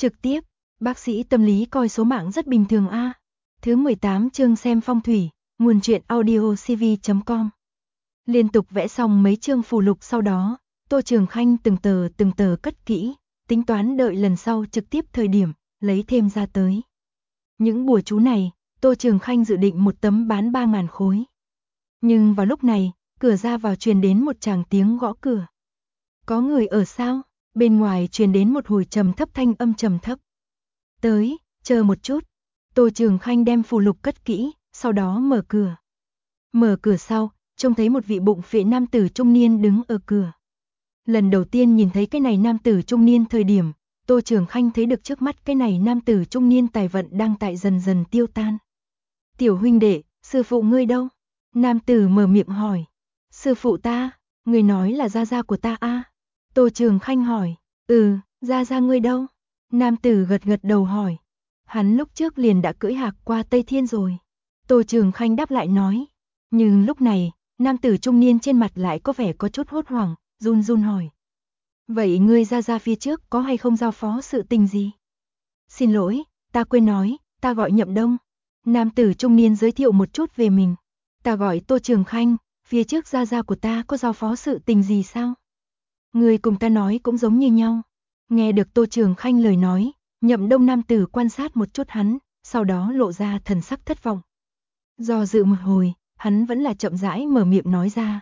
Trực tiếp, bác sĩ tâm lý coi số mạng rất bình thường a. Thứ 18 chương xem phong thủy, nguồn truyện audio cv.com. Liên tục vẽ xong mấy chương phù lục sau đó, Tô Trường Khanh từng tờ cất kỹ, tính toán đợi lần sau trực tiếp thời điểm, lấy thêm ra tới. Những bùa chú này, Tô Trường Khanh dự định một tấm bán 3.000 khối. Nhưng vào lúc này, cửa ra vào truyền đến một tràng tiếng gõ cửa. Có người ở sao? Bên ngoài truyền đến một hồi trầm thấp thanh âm trầm thấp. Tới, chờ một chút. Tô Trường Khanh đem phù lục cất kỹ, sau đó mở cửa. Mở cửa sau, trông thấy một vị bụng phệ nam tử trung niên đứng ở cửa. Lần đầu tiên nhìn thấy cái này nam tử trung niên thời điểm, Tô Trường Khanh thấy được trước mắt cái này nam tử trung niên tài vận đang tại dần dần tiêu tan. Tiểu huynh đệ, sư phụ ngươi đâu? Nam tử mở miệng hỏi. Sư phụ ta, người nói là gia gia của ta a. Tô Trường Khanh hỏi. Gia gia ngươi đâu? Nam tử gật gật đầu hỏi. Hắn lúc trước liền đã cưỡi hạc qua Tây Thiên rồi. Tô Trường Khanh đáp lại nói. Nhưng lúc này, nam tử trung niên trên mặt lại có vẻ có chút hốt hoảng, run run hỏi. Vậy ngươi gia gia phía trước có hay không giao phó sự tình gì? Xin lỗi, ta quên nói, ta gọi Nhậm Đông. Nam tử trung niên giới thiệu một chút về mình. Ta gọi Tô Trường Khanh, phía trước gia gia của ta có giao phó sự tình gì sao? Người cùng ta nói cũng giống như nhau. Nghe được Tô Trường Khanh lời nói, Nhậm Đông nam tử quan sát một chút hắn, sau đó lộ ra thần sắc thất vọng. Do dự một hồi, hắn vẫn là chậm rãi mở miệng nói ra.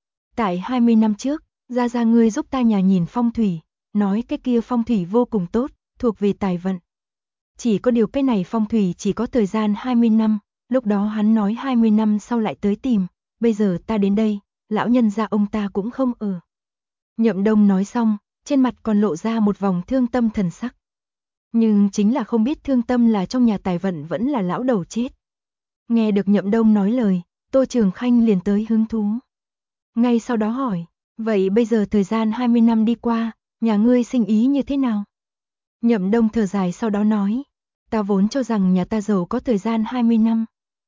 Tại 20 năm trước, gia gia ngươi giúp ta nhà nhìn phong thủy, nói cái kia phong thủy vô cùng tốt, thuộc về tài vận. Chỉ có điều cái này phong thủy chỉ có thời gian 20 năm, lúc đó hắn nói 20 năm sau lại tới tìm, bây giờ ta đến đây, lão nhân gia ông ta cũng không ở. Nhậm Đông nói xong, trên mặt còn lộ ra một vòng thương tâm thần sắc. Nhưng chính là không biết thương tâm là trong nhà tài vận vẫn là lão đầu chết. Nghe được Nhậm Đông nói lời, Tô Trường Khanh liền tới hứng thú. Ngay sau đó hỏi, vậy bây giờ thời gian 20 năm đi qua, nhà ngươi sinh ý như thế nào? Nhậm Đông thở dài sau đó nói, ta vốn cho rằng nhà ta giàu có thời gian 20 năm.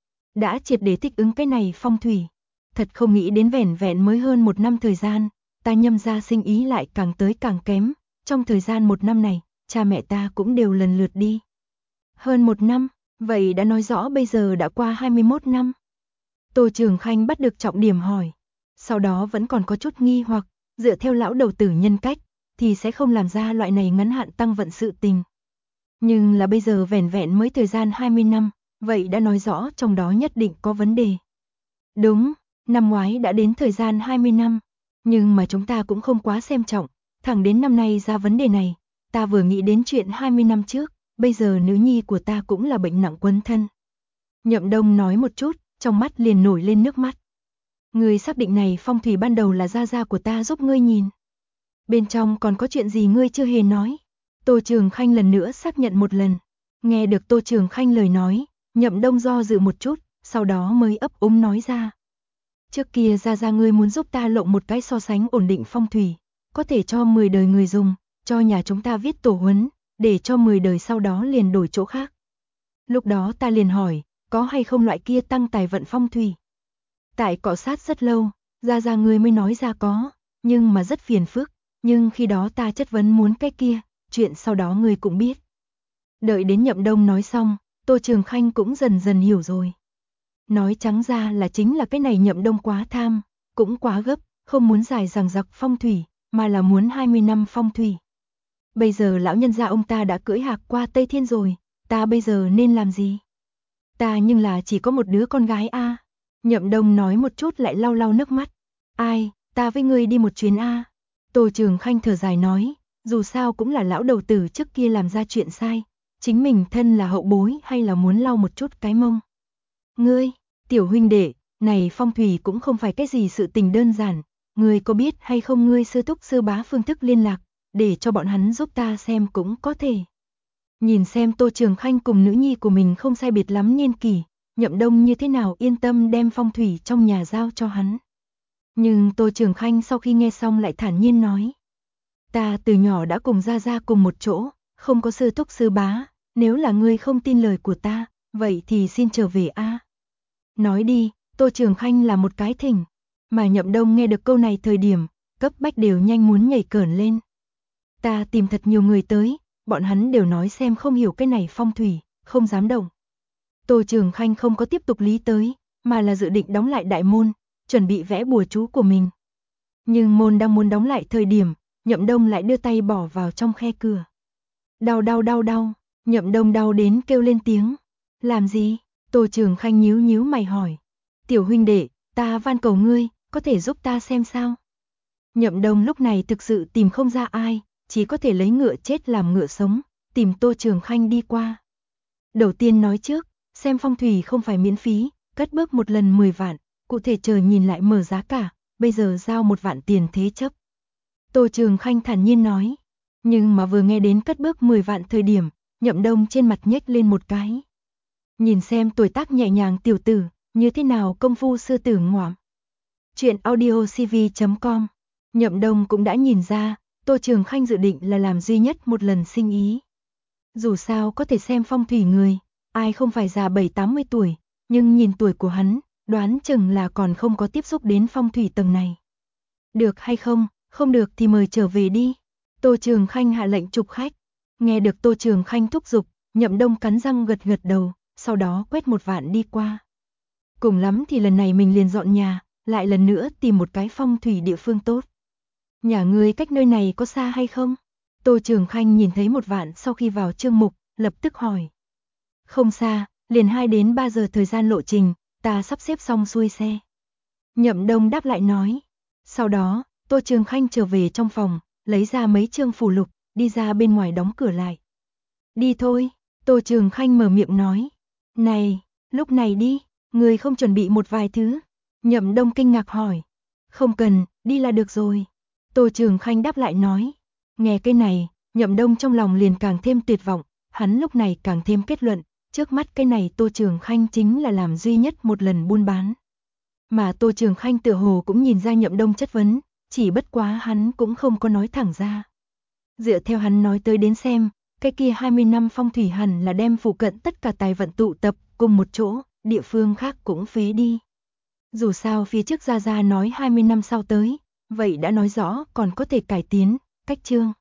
Đã triệt để thích ứng cái này phong thủy. Thật không nghĩ đến vẻn vẹn mới hơn 1 năm thời gian, ta Nhâm gia sinh ý lại càng tới càng kém. Trong thời gian 1 năm này, cha mẹ ta cũng đều lần lượt đi. Hơn 1 năm, vậy đã nói rõ bây giờ đã qua 21 năm. Tô Trường Khanh bắt được trọng điểm hỏi. Sau đó vẫn còn có chút nghi hoặc, dựa theo lão đầu tử nhân cách, thì sẽ không làm ra loại này ngắn hạn tăng vận sự tình. Nhưng là bây giờ vẻn vẹn mới thời gian 20 năm, vậy đã nói rõ trong đó nhất định có vấn đề. Đúng, năm ngoái đã đến thời gian 20 năm, nhưng mà chúng ta cũng không quá xem trọng, thẳng đến năm nay ra vấn đề này, ta vừa nghĩ đến chuyện 20 năm trước, bây giờ nữ nhi của ta cũng là bệnh nặng quấn thân. Nhậm Đông nói một chút, trong mắt liền nổi lên nước mắt. Ngươi xác định này phong thủy ban đầu là gia gia của ta giúp ngươi nhìn. Bên trong còn có chuyện gì ngươi chưa hề nói? Tô Trường Khanh lần nữa xác nhận một lần. Nghe được Tô Trường Khanh lời nói, Nhậm Đông do dự một chút, sau đó mới ấp úng nói ra. Trước kia gia gia ngươi muốn giúp ta lộng một cái so sánh ổn định phong thủy, có thể cho 10 đời người dùng, cho nhà chúng ta viết tổ huấn, để cho 10 đời sau đó liền đổi chỗ khác. Lúc đó ta liền hỏi, có hay không loại kia tăng tài vận phong thủy? Tại cọ sát rất lâu, gia gia ngươi mới nói ra có, nhưng mà rất phiền phức, nhưng khi đó ta chất vấn muốn cái kia, chuyện sau đó ngươi cũng biết. Đợi đến Nhậm Đông nói xong, Tô Trường Khanh cũng dần dần hiểu rồi. Nói trắng ra là chính là cái này Nhậm Đông quá tham, cũng quá gấp, không muốn dài dằng dặc phong thủy, mà là muốn 20 năm phong thủy. Bây giờ lão nhân gia ông ta đã cưỡi hạc qua Tây Thiên rồi, ta bây giờ nên làm gì? Ta nhưng là chỉ có một đứa con gái a. Nhậm Đông nói một chút lại lau lau nước mắt. Ai, ta với ngươi đi một chuyến a. Tô Trường Khanh thở dài nói, dù sao cũng là lão đầu tử trước kia làm ra chuyện sai, chính mình thân là hậu bối hay là muốn lau một chút cái mông. Ngươi, tiểu huynh đệ, này phong thủy cũng không phải cái gì sự tình đơn giản, ngươi có biết hay không ngươi sư thúc sư bá phương thức liên lạc, để cho bọn hắn giúp ta xem cũng có thể. Nhìn xem Tô Trường Khanh cùng nữ nhi của mình không sai biệt lắm niên kỷ, Nhậm Đông như thế nào yên tâm đem phong thủy trong nhà giao cho hắn. Nhưng Tô Trường Khanh sau khi nghe xong lại thản nhiên nói. Ta từ nhỏ đã cùng gia gia cùng một chỗ, không có sư thúc sư bá, nếu là ngươi không tin lời của ta, vậy thì xin trở về a. Nói đi, Tô Trường Khanh là một cái thỉnh, mà Nhậm Đông nghe được câu này thời điểm, cấp bách đều nhanh muốn nhảy cởn lên. Ta tìm thật nhiều người tới, bọn hắn đều nói xem không hiểu cái này phong thủy, không dám động. Tô Trường Khanh không có tiếp tục lý tới, mà là dự định đóng lại đại môn, chuẩn bị vẽ bùa chú của mình. Nhưng môn đang muốn đóng lại thời điểm, Nhậm Đông lại đưa tay bỏ vào trong khe cửa. Đau đau đau đau, Nhậm Đông đau đến kêu lên tiếng. Làm gì? Tô Trường Khanh nhíu nhíu mày hỏi. Tiểu huynh đệ, ta van cầu ngươi, có thể giúp ta xem sao? Nhậm Đông lúc này thực sự tìm không ra ai, chỉ có thể lấy ngựa chết làm ngựa sống, tìm Tô Trường Khanh đi qua. Đầu tiên nói trước, xem phong thủy không phải miễn phí, cất bước một lần 10 vạn, cụ thể chờ nhìn lại mở giá cả, bây giờ giao 1 vạn tiền thế chấp. Tô Trường Khanh thản nhiên nói, nhưng mà vừa nghe đến cất bước 10 vạn thời điểm, Nhậm Đông trên mặt nhếch lên một cái. Nhìn xem tuổi tác nhẹ nhàng tiểu tử, như thế nào công phu sư tử ngoạm. Chuyện audiocv.com. Nhậm Đông cũng đã nhìn ra, Tô Trường Khanh dự định là làm duy nhất một lần sinh ý. Dù sao có thể xem phong thủy người, ai không phải già 7-80 tuổi, nhưng nhìn tuổi của hắn, đoán chừng là còn không có tiếp xúc đến phong thủy tầng này. Được hay không, không được thì mời trở về đi. Tô Trường Khanh hạ lệnh chụp khách. Nghe được Tô Trường Khanh thúc giục, Nhậm Đông cắn răng gật gật đầu, sau đó quét 1 vạn đi qua. Cùng lắm thì lần này mình liền dọn nhà, lại lần nữa tìm một cái phong thủy địa phương tốt. Nhà ngươi cách nơi này có xa hay không? Tô Trường Khanh nhìn thấy 1 vạn sau khi vào chương mục, lập tức hỏi. Không xa, liền 2 đến 3 giờ thời gian lộ trình, ta sắp xếp xong xuôi xe. Nhậm Đông đáp lại nói. Sau đó, Tô Trường Khanh trở về trong phòng, lấy ra mấy chương phù lục, đi ra bên ngoài đóng cửa lại. Đi thôi, Tô Trường Khanh mở miệng nói. Này, lúc này đi, người không chuẩn bị một vài thứ. Nhậm Đông kinh ngạc hỏi. Không cần, đi là được rồi. Tô Trường Khanh đáp lại nói. Nghe cái này, Nhậm Đông trong lòng liền càng thêm tuyệt vọng, hắn lúc này càng thêm kết luận, trước mắt cái này Tô Trường Khanh chính là làm duy nhất một lần buôn bán. Mà Tô Trường Khanh tựa hồ cũng nhìn ra Nhậm Đông chất vấn, chỉ bất quá hắn cũng không có nói thẳng ra. Dựa theo hắn nói tới đến xem, cái kia 20 năm phong thủy hẳn là đem phụ cận tất cả tài vận tụ tập cùng một chỗ, địa phương khác cũng phế đi. Dù sao phía trước Gia Gia nói 20 năm sau tới, vậy đã nói rõ còn có thể cải tiến, cách chương.